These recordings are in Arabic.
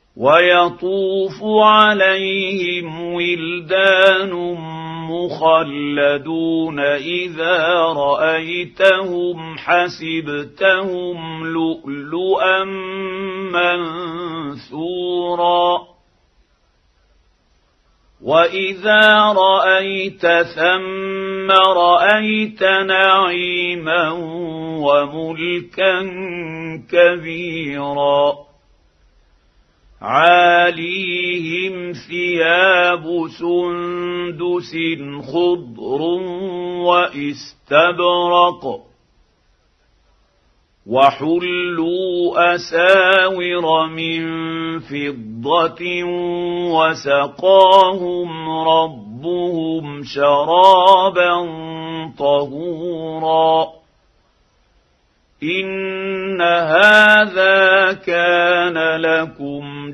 ويطوف عليهم ولدان مخلدون إذا رأيتهم حسبتهم لؤلؤا منثورا وإذا رأيت ثم رأيت نعيما وملكا كبيرا عاليهم ثياب سندس خضر واستبرق وحلوا أساور من فضة وسقاهم ربهم شرابا طهورا إن هذا كان لكم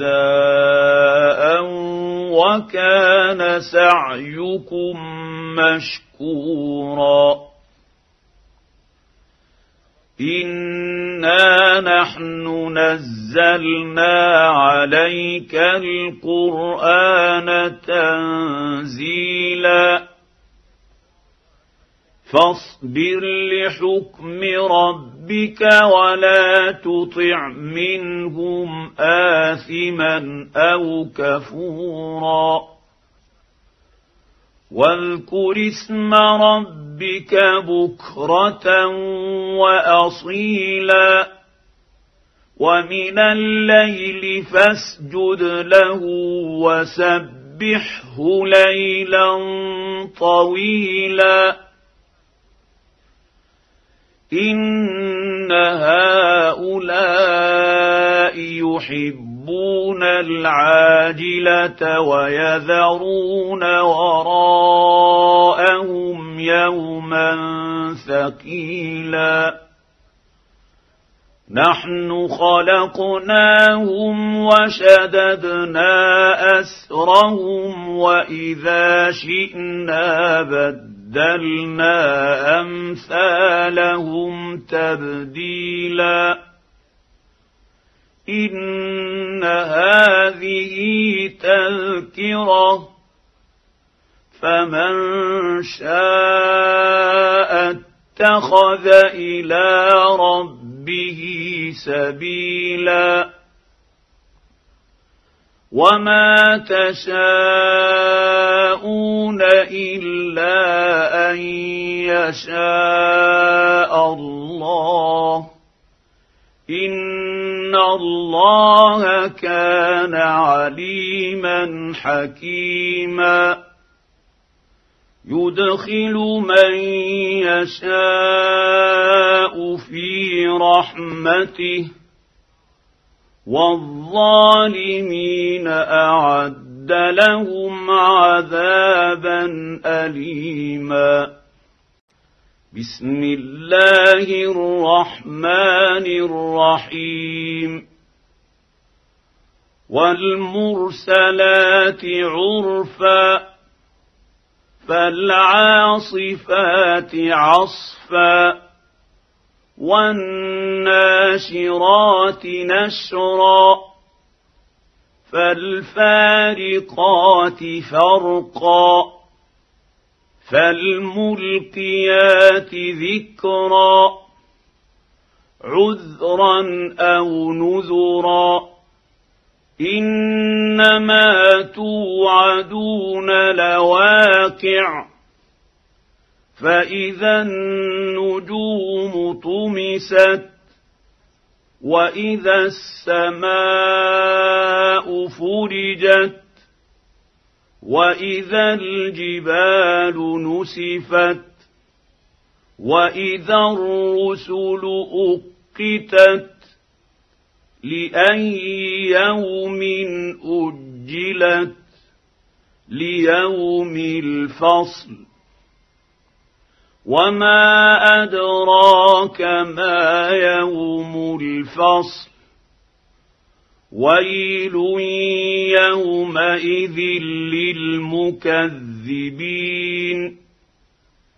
جزاء وكان سعيكم مشكورا إنا نحن نزلنا عليك القرآن تنزيلا فاصبر لحكم ربك ولا تطع منهم آثما أو كفورا واذكر اسم ربك بكرة وأصيلا ومن الليل فاسجد له وسبحه ليلا طويلا إن هؤلاء يحبون العاجلة ويذرون وراءهم يوما ثقيلا نحن خلقناهم وشددنا أسرهم وإذا شئنا بدلنا أمثالهم تبديلا إن هذه تذكرة فمن شاء اتخذ إلى ربه سبيلا وما تشاءون إلا أن يشاء الله إن الله كان عليما حكيما يدخل من يشاء في رحمته والظالمين أعد لهم عذابا أليما بسم الله الرحمن الرحيم والمرسلات عرفا فالعاصفات عصفا والناشرات نشرا فالفارقات فرقا فالملقيات ذكرا عذرا أو نذرا إنما توعدون لواقع فإذا النجوم طمست وإذا السماء فرجت وإذا الجبال نسفت وإذا الرسل أقتت لأي يوم أجلت ليوم الفصل وما أدراك ما يوم الفصل ويل يومئذ للمكذبين